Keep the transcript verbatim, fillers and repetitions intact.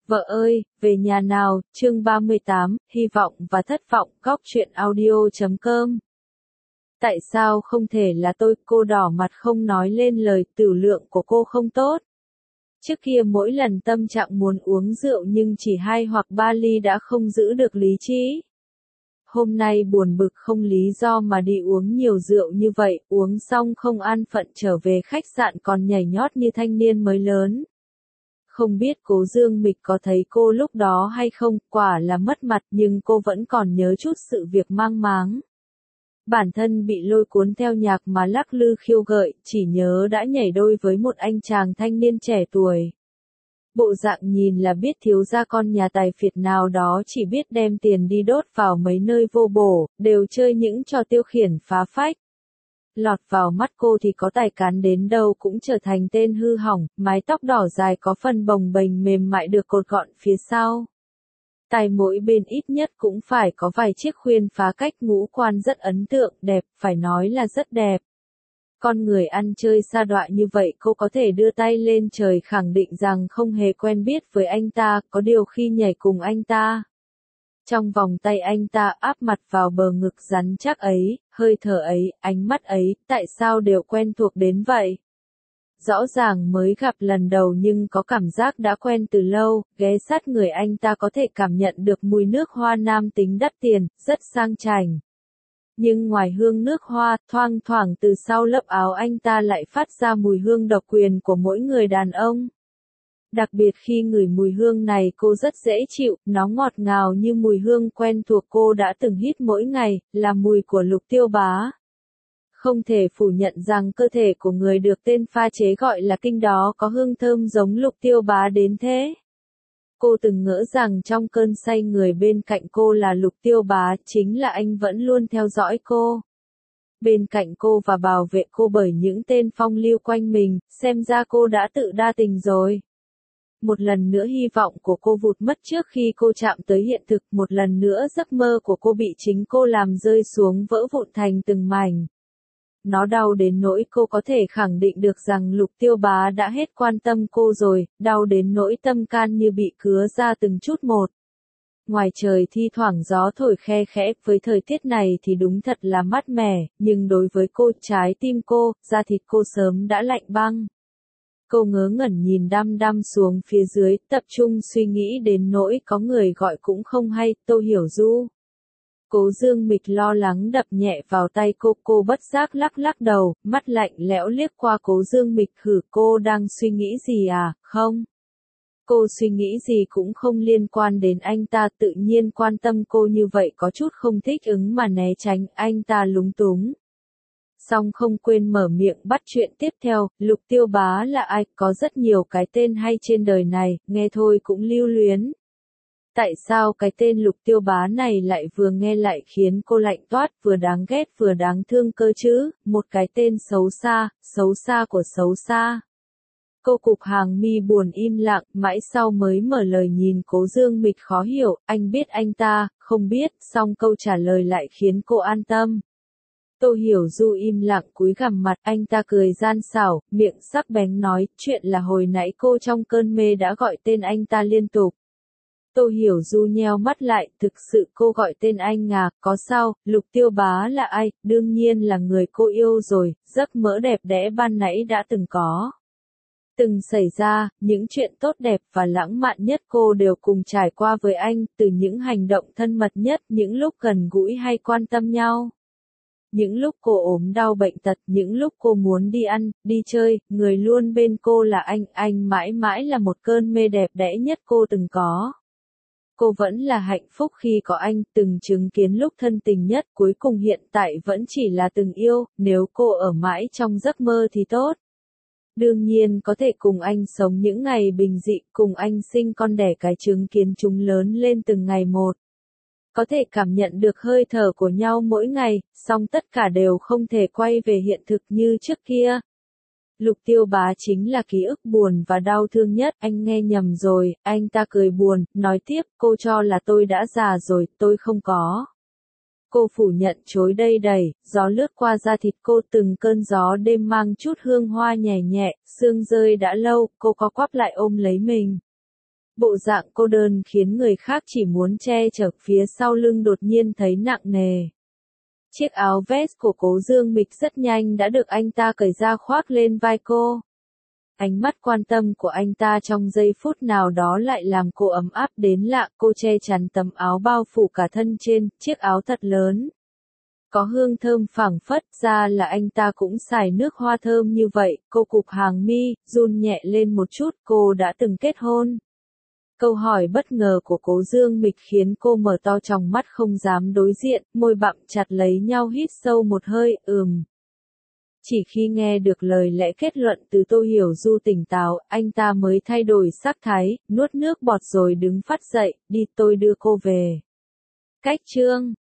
Vợ ơi, về nhà nào, chương ba mươi tám, hy vọng và thất vọng, góc truyện audio chấm com. Tại sao không thể là tôi, cô đỏ mặt không nói lên lời, tửu lượng của cô không tốt. Trước kia mỗi lần tâm trạng muốn uống rượu nhưng chỉ hai hoặc ba ly đã không giữ được lý trí. Hôm nay buồn bực không lý do mà đi uống nhiều rượu như vậy, uống xong không an phận trở về khách sạn còn nhảy nhót như thanh niên mới lớn. Không biết Cố Dương Mịch có thấy cô lúc đó hay không, quả là mất mặt nhưng cô vẫn còn nhớ chút sự việc mang máng. Bản thân bị lôi cuốn theo nhạc mà lắc lư khiêu gợi, chỉ nhớ đã nhảy đôi với một anh chàng thanh niên trẻ tuổi. Bộ dạng nhìn là biết thiếu gia con nhà tài phiệt nào đó chỉ biết đem tiền đi đốt vào mấy nơi vô bổ, đều chơi những trò tiêu khiển phá phách. Lọt vào mắt cô thì có tài cán đến đâu cũng trở thành tên hư hỏng, mái tóc đỏ dài có phần bồng bềnh mềm mại được cột gọn phía sau. Tai mỗi bên ít nhất cũng phải có vài chiếc khuyên phá cách, ngũ quan rất ấn tượng, đẹp, phải nói là rất đẹp. Con người ăn chơi sa đọa như vậy cô có thể đưa tay lên trời khẳng định rằng không hề quen biết với anh ta, có điều khi nhảy cùng anh ta. Trong vòng tay anh ta áp mặt vào bờ ngực rắn chắc ấy, hơi thở ấy, ánh mắt ấy, tại sao đều quen thuộc đến vậy? Rõ ràng mới gặp lần đầu nhưng có cảm giác đã quen từ lâu, ghé sát người anh ta có thể cảm nhận được mùi nước hoa nam tính đắt tiền, rất sang chảnh. Nhưng ngoài hương nước hoa, thoang thoảng từ sau lớp áo anh ta lại phát ra mùi hương độc quyền của mỗi người đàn ông. Đặc biệt khi ngửi mùi hương này cô rất dễ chịu, nó ngọt ngào như mùi hương quen thuộc cô đã từng hít mỗi ngày, là mùi của Lục Tiêu Bá. Không thể phủ nhận rằng cơ thể của người được tên pha chế gọi là kinh đó có hương thơm giống Lục Tiêu Bá đến thế. Cô từng ngỡ rằng trong cơn say người bên cạnh cô là Lục Tiêu Bá, chính là anh vẫn luôn theo dõi cô. Bên cạnh cô và bảo vệ cô bởi những tên phong lưu quanh mình, xem ra cô đã tự đa tình rồi. Một lần nữa hy vọng của cô vụt mất trước khi cô chạm tới hiện thực, một lần nữa giấc mơ của cô bị chính cô làm rơi xuống vỡ vụn thành từng mảnh. Nó đau đến nỗi cô có thể khẳng định được rằng Lục Tiêu Bá đã hết quan tâm cô rồi, đau đến nỗi tâm can như bị cứa ra từng chút một. Ngoài trời thi thoảng gió thổi khe khẽ, với thời tiết này thì đúng thật là mát mẻ, nhưng đối với cô, trái tim cô, da thịt cô sớm đã lạnh băng. Cô ngớ ngẩn nhìn đăm đăm xuống phía dưới, tập trung suy nghĩ đến nỗi có người gọi cũng không hay, Tô Hiểu Du. Cố Dương Mịch lo lắng đập nhẹ vào tay cô, cô bất giác lắc lắc đầu, mắt lạnh lẽo liếc qua Cố Dương Mịch, hử, cô đang suy nghĩ gì à, không? Cô suy nghĩ gì cũng không liên quan đến anh ta, tự nhiên quan tâm cô như vậy có chút không thích ứng mà né tránh, anh ta lúng túng. Song không quên mở miệng bắt chuyện tiếp theo, Lục Tiêu Bá là ai, có rất nhiều cái tên hay trên đời này, nghe thôi cũng lưu luyến. Tại sao cái tên Lục Tiêu Bá này lại vừa nghe lại khiến cô lạnh toát, vừa đáng ghét vừa đáng thương cơ chứ, một cái tên xấu xa, xấu xa của xấu xa. Cô cụp hàng mi buồn im lặng, mãi sau mới mở lời nhìn Cố Dương Mịch khó hiểu, anh biết anh ta, không biết, song câu trả lời lại khiến cô an tâm. Tô Hiểu Du im lặng cúi gằm mặt, anh ta cười gian xảo, miệng sắc bén nói, chuyện là hồi nãy cô trong cơn mê đã gọi tên anh ta liên tục. Tô Hiểu Du nheo mắt lại, thực sự cô gọi tên anh à, có sao, Lục Tiêu Bá là ai, đương nhiên là người cô yêu rồi, giấc mơ đẹp đẽ ban nãy đã từng có. Từng xảy ra, những chuyện tốt đẹp và lãng mạn nhất cô đều cùng trải qua với anh, từ những hành động thân mật nhất, những lúc gần gũi hay quan tâm nhau. Những lúc cô ốm đau bệnh tật, những lúc cô muốn đi ăn, đi chơi, người luôn bên cô là anh, anh mãi mãi là một cơn mê đẹp đẽ nhất cô từng có. Cô vẫn là hạnh phúc khi có anh, từng chứng kiến lúc thân tình nhất, cuối cùng hiện tại vẫn chỉ là từng yêu, nếu cô ở mãi trong giấc mơ thì tốt. Đương nhiên có thể cùng anh sống những ngày bình dị, cùng anh sinh con đẻ cái chứng kiến chúng lớn lên từng ngày một. Có thể cảm nhận được hơi thở của nhau mỗi ngày, song tất cả đều không thể quay về hiện thực như trước kia. Lục Tiêu Bá chính là ký ức buồn và đau thương nhất, anh nghe nhầm rồi, anh ta cười buồn, nói tiếp, cô cho là tôi đã già rồi, tôi không có. Cô phủ nhận chối đây đầy, gió lướt qua da thịt cô, từng cơn gió đêm mang chút hương hoa nhẹ nhẹ, sương rơi đã lâu, cô co quắp lại ôm lấy mình. Bộ dạng cô đơn khiến người khác chỉ muốn che chở, phía sau lưng đột nhiên thấy nặng nề. Chiếc áo vest của Cố Dương Mịch rất nhanh đã được anh ta cởi ra khoác lên vai cô. Ánh mắt quan tâm của anh ta trong giây phút nào đó lại làm cô ấm áp đến lạ, cô che chắn tấm áo bao phủ cả thân trên, chiếc áo thật lớn. Có hương thơm phảng phất, ra là anh ta cũng xài nước hoa thơm như vậy, cô cụp hàng mi, run nhẹ lên một chút, cô đã từng kết hôn. Câu hỏi bất ngờ của Cố Dương Mịch khiến cô mở to tròng mắt không dám đối diện, môi bặm chặt lấy nhau hít sâu một hơi, ừm. Chỉ khi nghe được lời lẽ kết luận từ Tô Hiểu Du tỉnh táo, anh ta mới thay đổi sắc thái, nuốt nước bọt rồi đứng phắt dậy, đi tôi đưa cô về. Cách chương